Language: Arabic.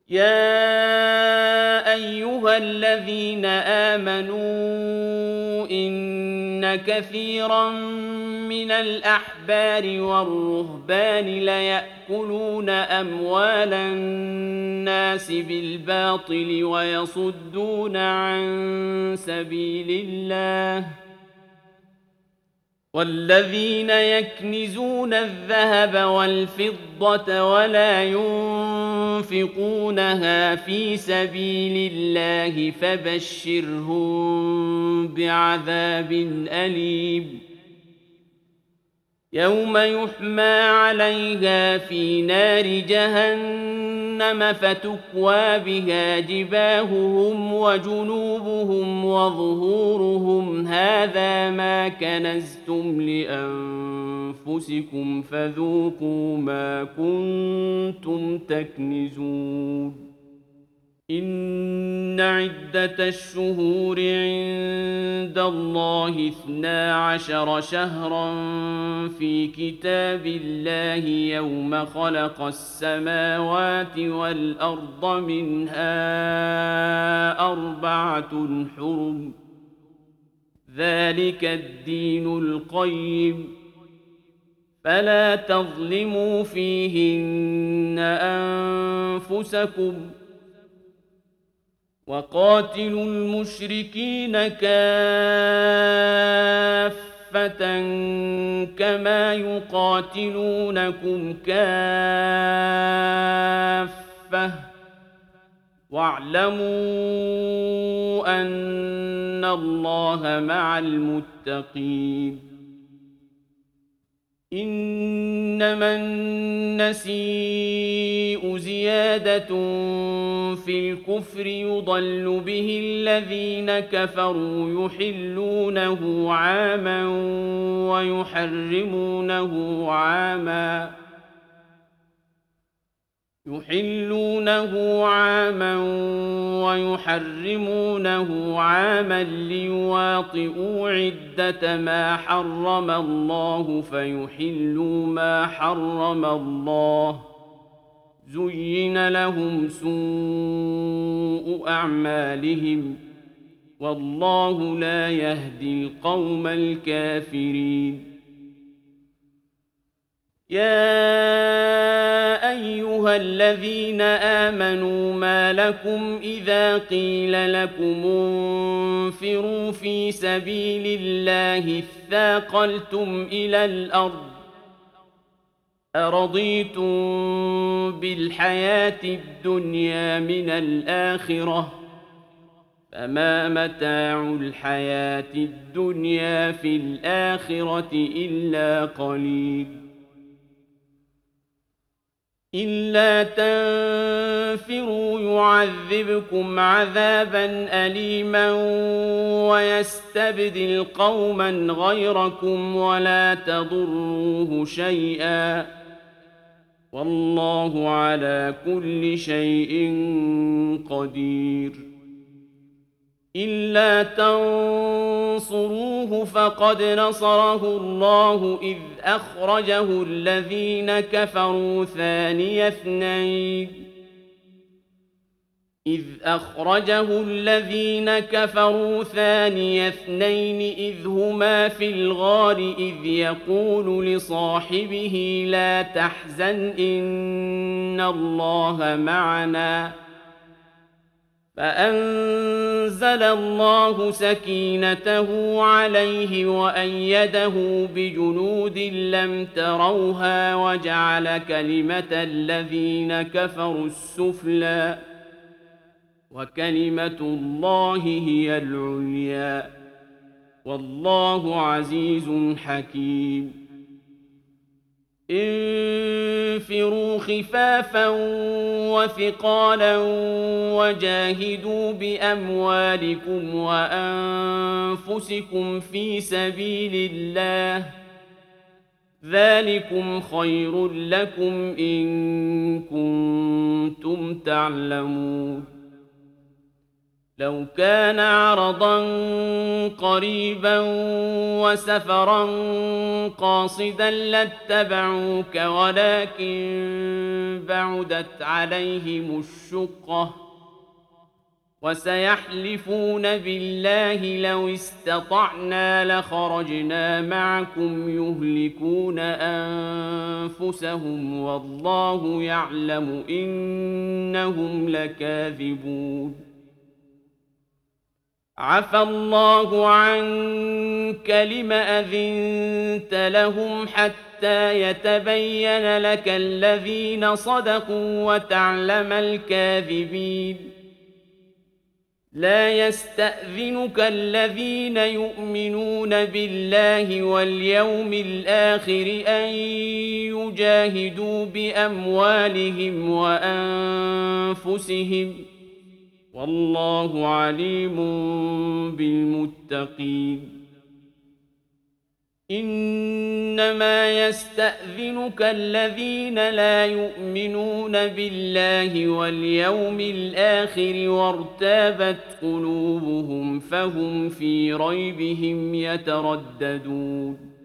يا أيها الذين آمنوا إن كثيرا من الأحبار والرهبان ليأكلون أموال الناس بالباطل ويصدون عن سبيل الله والذين يكنزون الذهب والفضة ولا ينفقونها في سبيل الله فبشرهم بعذاب أليم يوم يحمى عليها في نار جهنم فتكوى بها جباههم وجنوبهم وظهورهم هذا ما كنزتم لأنفسكم فذوقوا ما كنتم تكنزون إن عدة الشهور عند الله 12 شهرا في كتاب الله يوم خلق السماوات والأرض منها 4 حرم ذلك الدين القيم فلا تظلموا فيهن أنفسكم وقاتلوا المشركين كافة كما يقاتلونكم كافة واعلموا أن الله مع المتقين إنما النسيء زيادة في الكفر يضل به الذين كفروا يحلونه عاما ويحرمونه عاما ليواطئوا عدة ما حرم الله فيحلوا ما حرم الله زين لهم سوء أعمالهم والله لا يهدي القوم الكافرين يا أيها الذين آمنوا ما لكم إذا قيل لكم انفروا في سبيل الله اثاقلتم إلى الأرض أرضيتم بالحياة الدنيا من الآخرة فما متاع الحياة الدنيا في الآخرة إلا قليل إلا تنفروا يعذبكم عذابا أليما ويستبدل قوما غيركم ولا تضروه شيئا والله على كل شيء قدير إلا تنصروه فقد نصره الله إذ أخرجه الذين كفروا ثاني اثنين إذ هما في الغار إذ يقول لصاحبه لا تحزن إن الله معنا فأنزل الله سكينته عليه وأيده بجنود لم تروها وجعل كلمة الذين كفروا السفلى وكلمة الله هي العليا والله عزيز حكيم انفروا خفافا وثقالا وجاهدوا بأموالكم وأنفسكم في سبيل الله ذلكم خير لكم إن كنتم تعلمون لو كان عرضا قريبا وسفرا قاصدا لاتبعوك ولكن بعدت عليهم الشقة وسيحلفون بالله لو استطعنا لخرجنا معكم يهلكون أنفسهم والله يعلم إنهم لكاذبون عفى الله عنك لم أذنت لهم حتى يتبين لك الذين صدقوا وتعلم الكاذبين لا يستأذنك الذين يؤمنون بالله واليوم الآخر أن يجاهدوا بأموالهم وأنفسهم والله عليم بالمتقين إنما يستأذنك الذين لا يؤمنون بالله واليوم الآخر وارتابت قلوبهم فهم في ريبهم يترددون